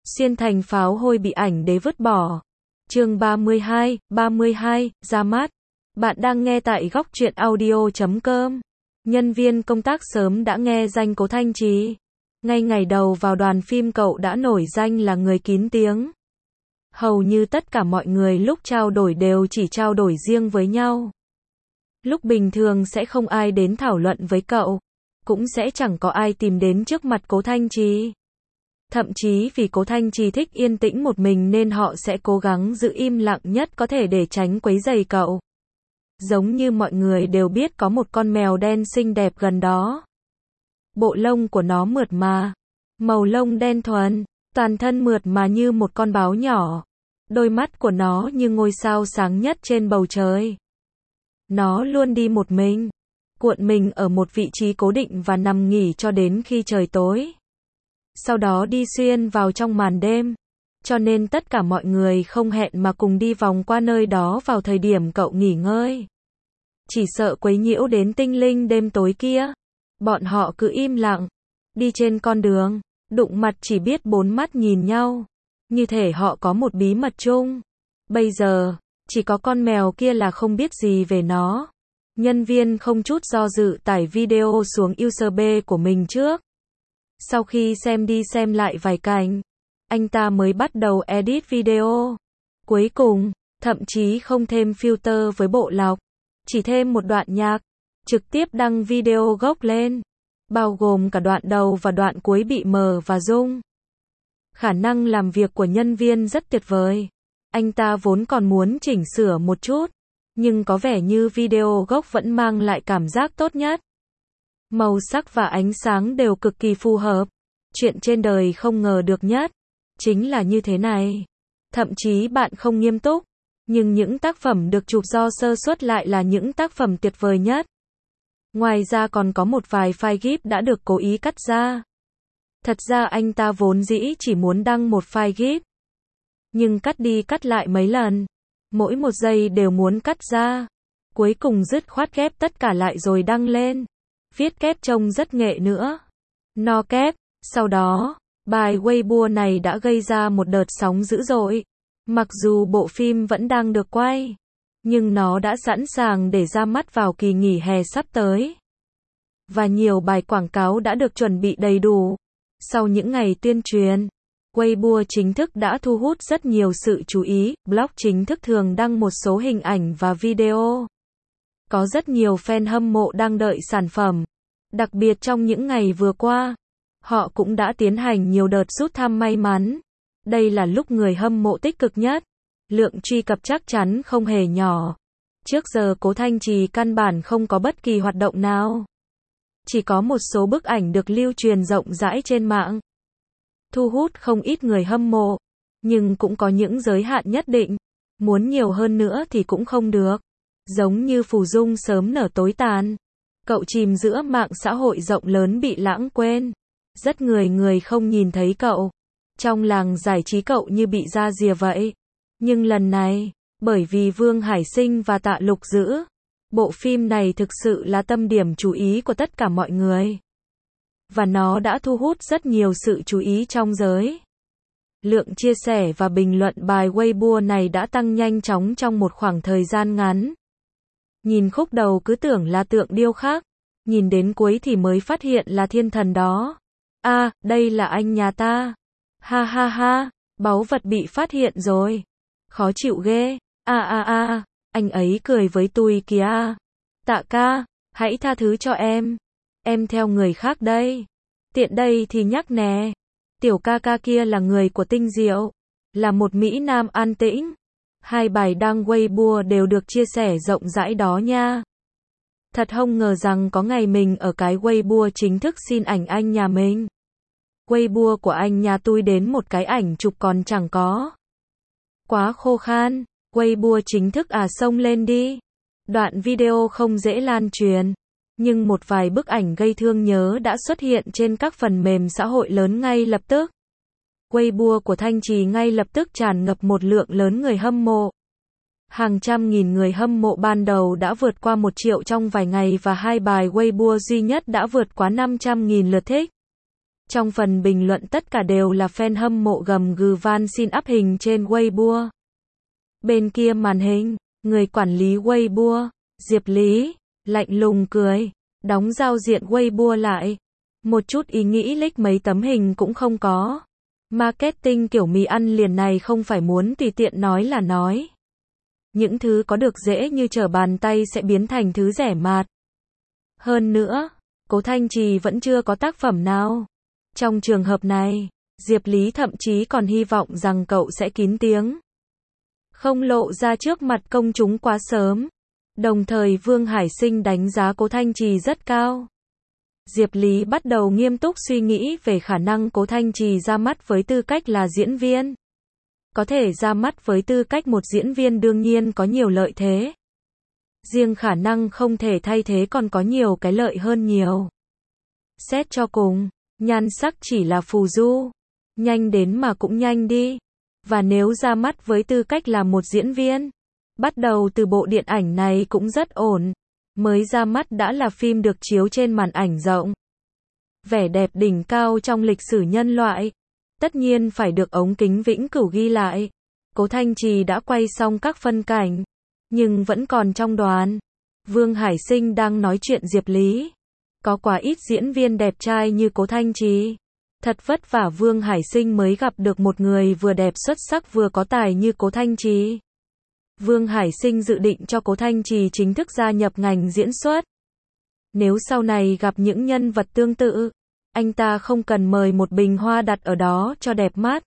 Xiên thành pháo hôi bị ảnh đế vứt bỏ. Chương 32, ra mắt. Bạn đang nghe tại góc truyện audio.com. Nhân viên công tác sớm đã nghe danh Cố Thanh Trì. Ngay ngày đầu vào đoàn phim cậu đã nổi danh là người kín tiếng. Hầu như tất cả mọi người lúc trao đổi đều chỉ trao đổi riêng với nhau. Lúc bình thường sẽ không ai đến thảo luận với cậu, cũng sẽ chẳng có ai tìm đến trước mặt Cố Thanh Trì. Thậm chí vì Cố Thanh Trì thích yên tĩnh một mình nên họ sẽ cố gắng giữ im lặng nhất có thể để tránh quấy rầy cậu. Giống như mọi người đều biết có một con mèo đen xinh đẹp gần đó. Bộ lông của nó mượt mà, màu lông đen thuần, toàn thân mượt mà như một con báo nhỏ. Đôi mắt của nó như ngôi sao sáng nhất trên bầu trời. Nó luôn đi một mình, cuộn mình ở một vị trí cố định và nằm nghỉ cho đến khi trời tối. Sau đó đi xuyên vào trong màn đêm. Cho nên tất cả mọi người không hẹn mà cùng đi vòng qua nơi đó vào thời điểm cậu nghỉ ngơi. Chỉ sợ quấy nhiễu đến tinh linh đêm tối kia. Bọn họ cứ im lặng, đi trên con đường, đụng mặt chỉ biết bốn mắt nhìn nhau. Như thể họ có một bí mật chung. Bây giờ, chỉ có con mèo kia là không biết gì về nó. Nhân viên không chút do dự tải video xuống USB của mình trước. Sau khi xem đi xem lại vài cảnh, anh ta mới bắt đầu edit video. Cuối cùng, thậm chí không thêm filter với bộ lọc, chỉ thêm một đoạn nhạc, trực tiếp đăng video gốc lên, bao gồm cả đoạn đầu và đoạn cuối bị mờ và rung. Khả năng làm việc của nhân viên rất tuyệt vời. Anh ta vốn còn muốn chỉnh sửa một chút, nhưng có vẻ như video gốc vẫn mang lại cảm giác tốt nhất. Màu sắc và ánh sáng đều cực kỳ phù hợp. Chuyện trên đời không ngờ được nhất chính là như thế này. Thậm chí bạn không nghiêm túc, nhưng những tác phẩm được chụp do sơ suất lại là những tác phẩm tuyệt vời nhất. Ngoài ra còn có một vài file GIF đã được cố ý cắt ra. Thật ra anh ta vốn dĩ chỉ muốn đăng một file GIF, nhưng cắt đi cắt lại mấy lần, mỗi một giây đều muốn cắt ra. Cuối cùng dứt khoát ghép tất cả lại rồi đăng lên. Viết kép trông rất nghệ nữa. No kép. Sau đó, bài Weibo này đã gây ra một đợt sóng dữ dội. Mặc dù bộ phim vẫn đang được quay, nhưng nó đã sẵn sàng để ra mắt vào kỳ nghỉ hè sắp tới. Và nhiều bài quảng cáo đã được chuẩn bị đầy đủ. Sau những ngày tuyên truyền, Weibo chính thức đã thu hút rất nhiều sự chú ý. Blog chính thức thường đăng một số hình ảnh và video. Có rất nhiều fan hâm mộ đang đợi sản phẩm. Đặc biệt trong những ngày vừa qua, họ cũng đã tiến hành nhiều đợt rút thăm may mắn. Đây là lúc người hâm mộ tích cực nhất. Lượng truy cập chắc chắn không hề nhỏ. Trước giờ Cố Thanh Trì căn bản không có bất kỳ hoạt động nào. Chỉ có một số bức ảnh được lưu truyền rộng rãi trên mạng. Thu hút không ít người hâm mộ. Nhưng cũng có những giới hạn nhất định. Muốn nhiều hơn nữa thì cũng không được. Giống như Phù Dung sớm nở tối tàn. Cậu chìm giữa mạng xã hội rộng lớn bị lãng quên. Rất người không nhìn thấy cậu. Trong làng giải trí cậu như bị ra rìa vậy. Nhưng lần này, bởi vì Vương Hải Sinh và Tạ Lục giữ, bộ phim này thực sự là tâm điểm chú ý của tất cả mọi người. Và nó đã thu hút rất nhiều sự chú ý trong giới. Lượng chia sẻ và bình luận bài Weibo này đã tăng nhanh chóng trong một khoảng thời gian ngắn. Nhìn khúc đầu cứ tưởng là tượng điêu khắc, nhìn đến cuối thì mới phát hiện là thiên thần đó. À, đây là anh nhà ta. Ha ha ha, báu vật bị phát hiện rồi. Khó chịu ghê. Anh ấy cười với tôi kìa. Tạ ca, hãy tha thứ cho em. Em theo người khác đây. Tiện đây thì nhắc nè. Tiểu ca ca kia là người của Tinh Diệu. Là một Mỹ Nam an tĩnh. Hai bài đăng Weibo đều được chia sẻ rộng rãi đó nha. Thật không ngờ rằng có ngày mình ở cái Weibo chính thức xin ảnh anh nhà mình. Weibo của anh nhà tôi đến một cái ảnh chụp còn chẳng có. Quá khô khan. Weibo chính thức xông lên đi. Đoạn video không dễ lan truyền. Nhưng một vài bức ảnh gây thương nhớ đã xuất hiện trên các phần mềm xã hội lớn ngay lập tức. Weibo của Thanh Trì ngay lập tức tràn ngập một lượng lớn người hâm mộ. Hàng trăm nghìn người hâm mộ ban đầu đã vượt qua 1 triệu trong vài ngày và hai bài Weibo duy nhất đã vượt quá 500.000 lượt thích. Trong phần bình luận tất cả đều là fan hâm mộ gầm gừ van xin up hình trên Weibo. Bên kia màn hình, người quản lý Weibo, Diệp Lý, lạnh lùng cười, đóng giao diện Weibo lại. Một chút ý nghĩ lích mấy tấm hình cũng không có. Marketing kiểu mì ăn liền này không phải muốn tùy tiện nói là nói. Những thứ có được dễ như trở bàn tay sẽ biến thành thứ rẻ mạt. Hơn nữa, Cố Thanh Trì vẫn chưa có tác phẩm nào. Trong trường hợp này, Diệp Lý thậm chí còn hy vọng rằng cậu sẽ kín tiếng, không lộ ra trước mặt công chúng quá sớm. Đồng thời Vương Hải Sinh đánh giá Cố Thanh Trì rất cao. Diệp Lý bắt đầu nghiêm túc suy nghĩ về khả năng Cố Thanh Trì ra mắt với tư cách là diễn viên. Có thể ra mắt với tư cách một diễn viên đương nhiên có nhiều lợi thế. Riêng khả năng không thể thay thế còn có nhiều cái lợi hơn nhiều. Xét cho cùng, nhan sắc chỉ là phù du. Nhanh đến mà cũng nhanh đi. Và nếu ra mắt với tư cách là một diễn viên, bắt đầu từ bộ điện ảnh này cũng rất ổn. Mới ra mắt đã là phim được chiếu trên màn ảnh rộng. Vẻ đẹp đỉnh cao trong lịch sử nhân loại. Tất nhiên phải được ống kính vĩnh cửu ghi lại. Cố Thanh Trì đã quay xong các phân cảnh, nhưng vẫn còn trong đoàn. Vương Hải Sinh đang nói chuyện Diệp Lý. Có quá ít diễn viên đẹp trai như Cố Thanh Trì. Thật vất vả Vương Hải Sinh mới gặp được một người vừa đẹp xuất sắc vừa có tài như Cố Thanh Trì. Vương Hải Sinh dự định cho Cố Thanh Trì chính thức gia nhập ngành diễn xuất. Nếu sau này gặp những nhân vật tương tự, anh ta không cần mời một bình hoa đặt ở đó cho đẹp mắt.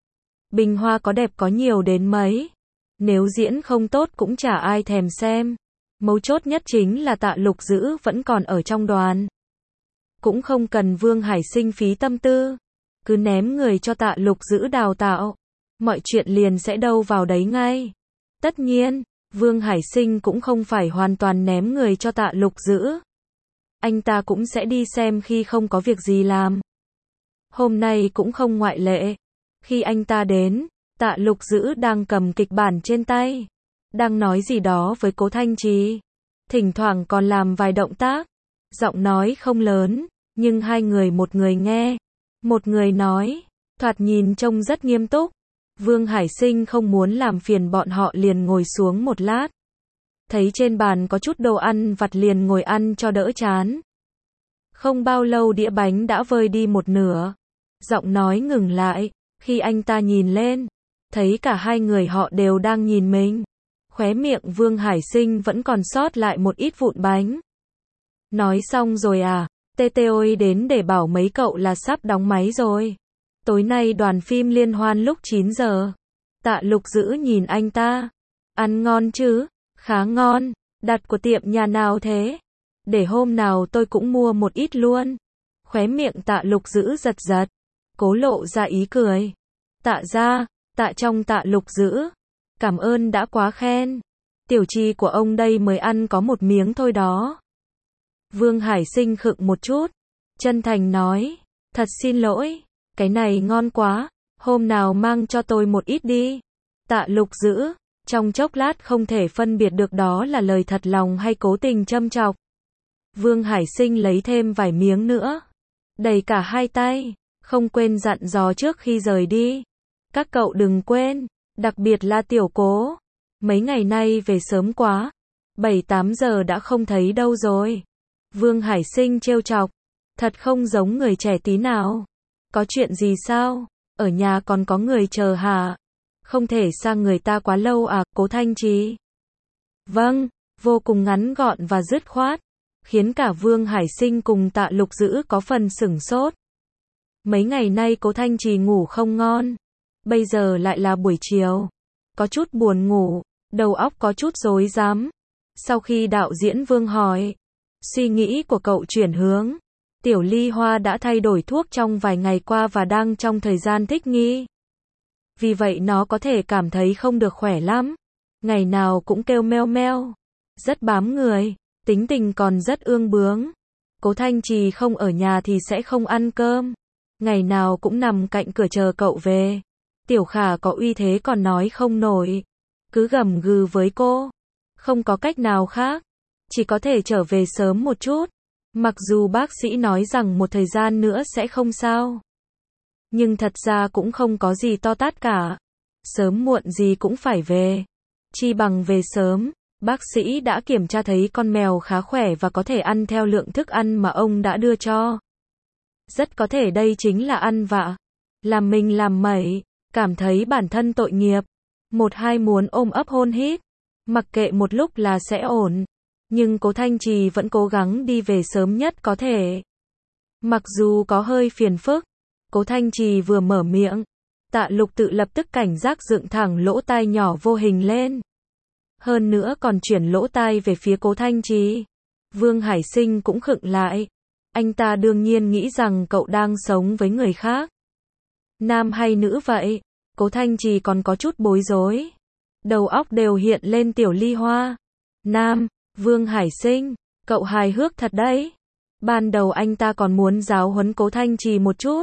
Bình hoa có đẹp có nhiều đến mấy, nếu diễn không tốt cũng chả ai thèm xem. Mấu chốt nhất chính là Tạ Lục Dữ vẫn còn ở trong đoàn. Cũng không cần Vương Hải Sinh phí tâm tư, cứ ném người cho Tạ Lục Dữ đào tạo, mọi chuyện liền sẽ đâu vào đấy ngay. Tất nhiên, Vương Hải Sinh cũng không phải hoàn toàn ném người cho Tạ Lục Dữ. Anh ta cũng sẽ đi xem khi không có việc gì làm. Hôm nay cũng không ngoại lệ. Khi anh ta đến, Tạ Lục Dữ đang cầm kịch bản trên tay, đang nói gì đó với Cố Thanh Trì. Thỉnh thoảng còn làm vài động tác. Giọng nói không lớn, nhưng hai người một người nghe, một người nói, thoạt nhìn trông rất nghiêm túc. Vương Hải Sinh không muốn làm phiền bọn họ liền ngồi xuống một lát. Thấy trên bàn có chút đồ ăn vặt liền ngồi ăn cho đỡ chán. Không bao lâu đĩa bánh đã vơi đi một nửa. Giọng nói ngừng lại, khi anh ta nhìn lên, thấy cả hai người họ đều đang nhìn mình. Khóe miệng Vương Hải Sinh vẫn còn sót lại một ít vụn bánh. Nói xong rồi à, TTOI đến để bảo mấy cậu là sắp đóng máy rồi. Tối nay đoàn phim liên hoan lúc 9 giờ. Tạ Lục Dữ nhìn anh ta. Ăn ngon chứ? Khá ngon. Đặt của tiệm nhà nào thế? Để hôm nào tôi cũng mua một ít luôn. Khóe miệng Tạ Lục Dữ giật giật. Cố lộ ra ý cười. Tạ ra, tạ trong Tạ Lục Dữ. Cảm ơn đã quá khen. Tiểu Trì của ông đây mới ăn có một miếng thôi đó. Vương Hải Sinh khựng một chút. Chân thành nói. Thật xin lỗi. Cái này ngon quá. Hôm nào mang cho tôi một ít đi. Tạ Lục Dữ. Trong chốc lát không thể phân biệt được đó là lời thật lòng hay cố tình châm chọc. Vương Hải Sinh lấy thêm vài miếng nữa. Đầy cả hai tay. Không quên dặn dò trước khi rời đi. Các cậu đừng quên. Đặc biệt là Tiểu Cố. Mấy ngày nay về sớm quá. 7-8 giờ đã không thấy đâu rồi. Vương Hải Sinh trêu chọc. Thật không giống người trẻ tí nào. Có chuyện gì sao? Ở nhà còn có người chờ hả? Không thể sang người ta quá lâu à, Cố Thanh Trì? Vâng, vô cùng ngắn gọn và dứt khoát. Khiến cả Vương Hải Sinh cùng Tạ Lục Dữ có phần sửng sốt. Mấy ngày nay Cố Thanh Trì ngủ không ngon. Bây giờ lại là buổi chiều. Có chút buồn ngủ, đầu óc có chút rối rắm. Sau khi đạo diễn Vương hỏi, suy nghĩ của cậu chuyển hướng. Tiểu Ly Hoa đã thay đổi thuốc trong vài ngày qua và đang trong thời gian thích nghi. Vì vậy nó có thể cảm thấy không được khỏe lắm. Ngày nào cũng kêu meo meo. Rất bám người, tính tình còn rất ương bướng. Cố Thanh Trì không ở nhà thì sẽ không ăn cơm. Ngày nào cũng nằm cạnh cửa chờ cậu về. Tiểu Khả có uy thế còn nói không nổi. Cứ gầm gừ với cô. Không có cách nào khác. Chỉ có thể trở về sớm một chút. Mặc dù bác sĩ nói rằng một thời gian nữa sẽ không sao. Nhưng thật ra cũng không có gì to tát cả. Sớm muộn gì cũng phải về. Chi bằng về sớm. Bác sĩ đã kiểm tra thấy con mèo khá khỏe và có thể ăn theo lượng thức ăn mà ông đã đưa cho. Rất có thể đây chính là ăn vạ. Làm mình làm mẩy. Cảm thấy bản thân tội nghiệp. Một hai muốn ôm ấp hôn hít. Mặc kệ một lúc là sẽ ổn. Nhưng cố Thanh Trì vẫn cố gắng đi về sớm nhất có thể. Mặc dù có hơi phiền phức. Cố Thanh Trì vừa mở miệng. Tạ Lục tự lập tức cảnh giác dựng thẳng lỗ tai nhỏ vô hình lên. Hơn nữa còn chuyển lỗ tai về phía Cố Thanh Trì. Vương Hải Sinh cũng khựng lại. Anh ta đương nhiên nghĩ rằng cậu đang sống với người khác. Nam hay nữ vậy? Cố Thanh Trì còn có chút bối rối. Đầu óc đều hiện lên Tiểu Ly Hoa. Nam, Vương Hải Sinh, cậu hài hước thật đấy. Ban đầu anh ta còn muốn giáo huấn Cố Thanh Trì một chút.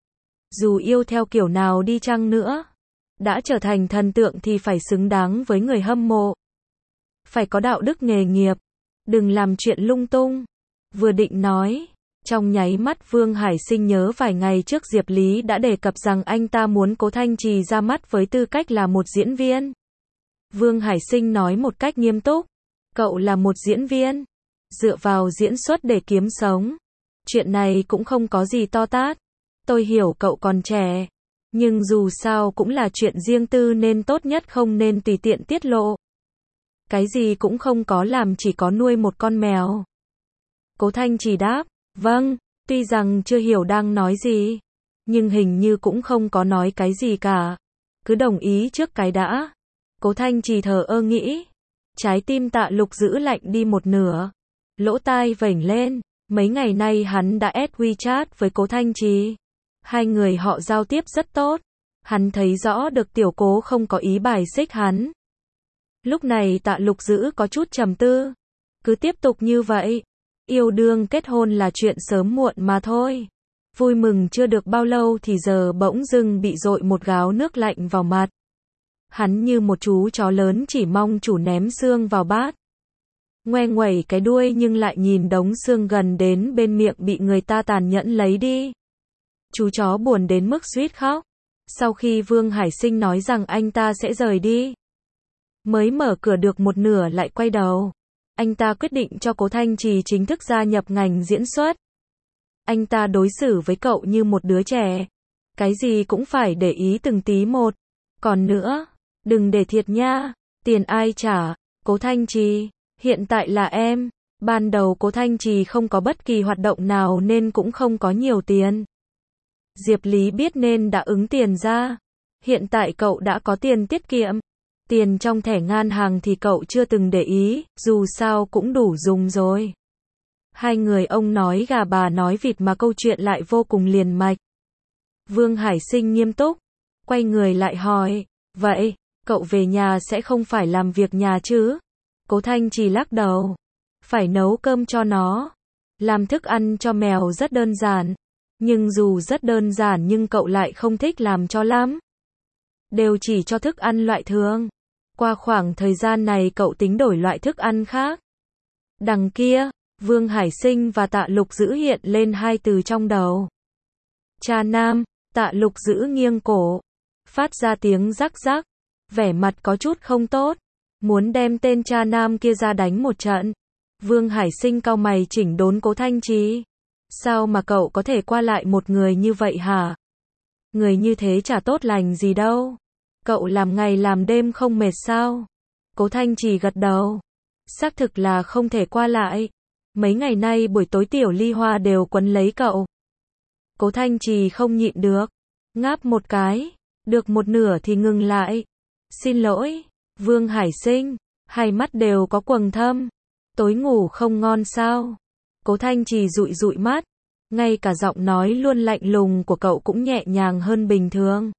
Dù yêu theo kiểu nào đi chăng nữa, đã trở thành thần tượng thì phải xứng đáng với người hâm mộ. Phải có đạo đức nghề nghiệp, đừng làm chuyện lung tung. Vừa định nói, trong nháy mắt Vương Hải Sinh nhớ vài ngày trước Diệp Lý đã đề cập rằng anh ta muốn Cố Thanh Trì ra mắt với tư cách là một diễn viên. Vương Hải Sinh nói một cách nghiêm túc, cậu là một diễn viên, dựa vào diễn xuất để kiếm sống. Chuyện này cũng không có gì to tát. Tôi hiểu cậu còn trẻ, nhưng dù sao cũng là chuyện riêng tư nên tốt nhất không nên tùy tiện tiết lộ. Cái gì cũng không có làm, chỉ có nuôi một con mèo. Cố Thanh Trì đáp, vâng, tuy rằng chưa hiểu đang nói gì, nhưng hình như cũng không có nói cái gì cả. Cứ đồng ý trước cái đã. Cố Thanh Trì thờ ơ nghĩ. Trái tim Tạ Lục giữ lạnh đi một nửa. Lỗ tai vểnh lên. Mấy ngày nay hắn đã add WeChat với Cố Thanh Trì. Hai người họ giao tiếp rất tốt. Hắn thấy rõ được Tiểu Cố không có ý bài xích hắn. Lúc này Tạ Lục giữ có chút trầm tư. Cứ tiếp tục như vậy. Yêu đương kết hôn là chuyện sớm muộn mà thôi. Vui mừng chưa được bao lâu thì giờ bỗng dưng bị dội một gáo nước lạnh vào mặt. Hắn như một chú chó lớn chỉ mong chủ ném xương vào bát. Ngoe nguẩy cái đuôi nhưng lại nhìn đống xương gần đến bên miệng bị người ta tàn nhẫn lấy đi. Chú chó buồn đến mức suýt khóc. Sau khi Vương Hải Sinh nói rằng anh ta sẽ rời đi, mới mở cửa được một nửa lại quay đầu. Anh ta quyết định cho Cố Thanh Trì chính thức gia nhập ngành diễn xuất. Anh ta đối xử với cậu như một đứa trẻ. Cái gì cũng phải để ý từng tí một. Còn nữa, đừng để thiệt nha. Tiền ai trả? Cố Thanh Trì, hiện tại là em. Ban đầu Cố Thanh Trì không có bất kỳ hoạt động nào nên cũng không có nhiều tiền. Diệp Lý biết nên đã ứng tiền ra. Hiện tại cậu đã có tiền tiết kiệm. Tiền trong thẻ ngân hàng thì cậu chưa từng để ý, dù sao cũng đủ dùng rồi. Hai người ông nói gà bà nói vịt mà câu chuyện lại vô cùng liền mạch. Vương Hải Sinh nghiêm túc, quay người lại hỏi, vậy, cậu về nhà sẽ không phải làm việc nhà chứ? Cố Thanh Trì lắc đầu, phải nấu cơm cho nó. Làm thức ăn cho mèo rất đơn giản, nhưng dù rất đơn giản nhưng cậu lại không thích làm cho lắm. Đều chỉ cho thức ăn loại thường. Qua khoảng thời gian này cậu tính đổi loại thức ăn khác. Đằng kia, Vương Hải Sinh và Tạ Lục giữ hiện lên hai từ trong đầu. Cha nam. Tạ Lục giữ nghiêng cổ, phát ra tiếng rắc rắc, vẻ mặt có chút không tốt, muốn đem tên cha nam kia ra đánh một trận. Vương Hải Sinh cau mày chỉnh đốn Cố Thanh Trì. Sao mà cậu có thể qua lại một người như vậy hả? Người như thế chả tốt lành gì đâu. Cậu làm ngày làm đêm không mệt sao? Cố Thanh Trì gật đầu. Xác thực là không thể qua lại. Mấy ngày nay buổi tối Tiểu Ly Hoa đều quấn lấy cậu. Cố Thanh Trì không nhịn được. Ngáp một cái. Được một nửa thì ngừng lại. Xin lỗi, Vương Hải Sinh. Hai mắt đều có quầng thâm. Tối ngủ không ngon sao? Cố Thanh Trì dụi dụi mắt. Ngay cả giọng nói luôn lạnh lùng của cậu cũng nhẹ nhàng hơn bình thường.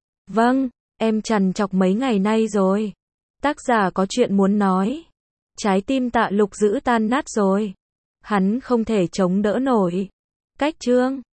Vâng, em trằn trọc mấy ngày nay rồi. Tác giả có chuyện muốn nói. Trái tim Tạ Lục giữ tan nát rồi. Hắn không thể chống đỡ nổi. Cách chương